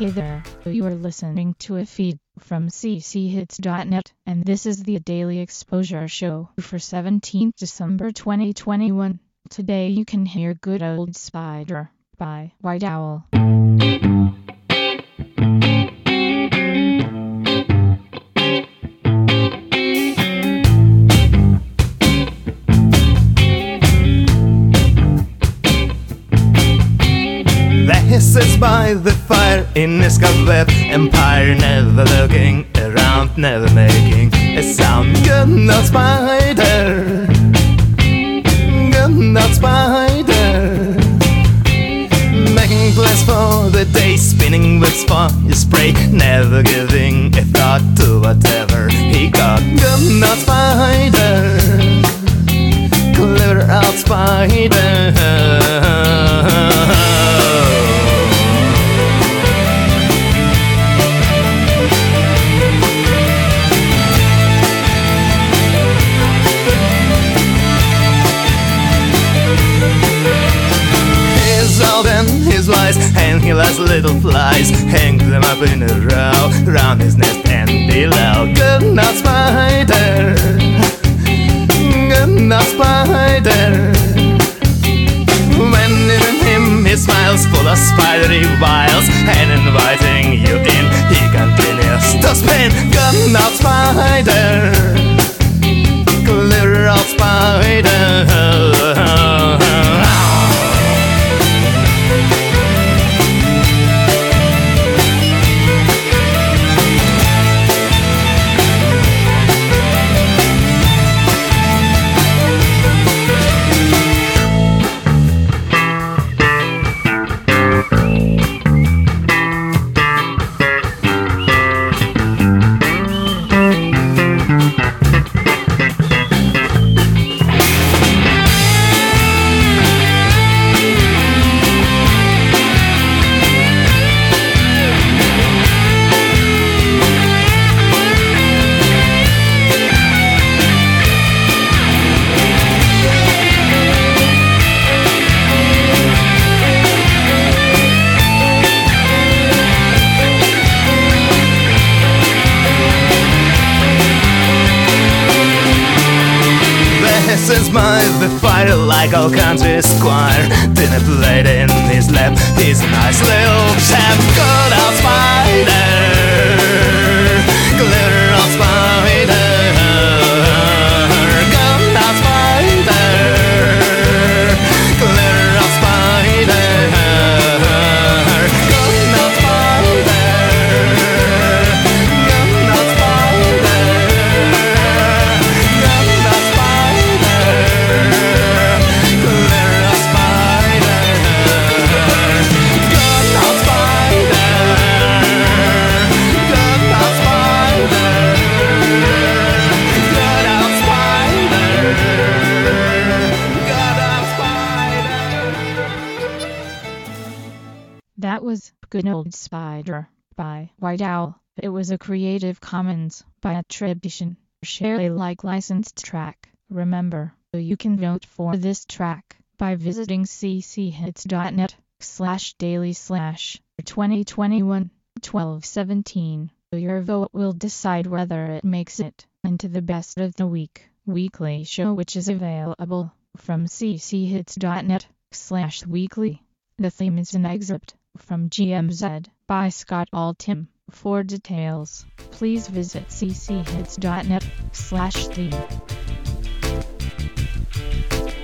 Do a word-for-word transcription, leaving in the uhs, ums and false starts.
Hey there, you are listening to a feed from c c hits dot net, and this is the Daily Exposure Show for seventeenth December twenty twenty-one. Today you can hear Good Old Spider by White Owl. He sits by the fire in his cobweb empire, never looking around, never making a sound. Good night, spider. Good night, spider. Making plans for the day, spinning webs for his spray, never giving a thought to whatever he got. Good night, spider. Clever out, spider. His wise, and he likes little flies, hang them up in a row round his nest and below. Good night, spider. Good night, spider. When in him he smiles, full of spidery wiles, and inviting you in, he continues to spin. Good night, spider. Clear out, spider. Sits by the fire like all country squire, dinner plate in his lap, he's a nice little chap. Good old spider, glitter old spider. Good old spider, glitter old spider. Good old spider, good old spider. That was Good Old Spider by White Owl. It was a Creative Commons by attribution, share Alike licensed track. Remember, you can vote for this track by visiting c c hits dot net slash daily slash twenty twenty-one twelve seventeen. Your vote will decide whether it makes it into the best of the week weekly show, which is available from c c hits dot net slash weekly. The theme is an excerpt from G M Z by Scott Altham. For details, please visit c c hits dot net slash theme.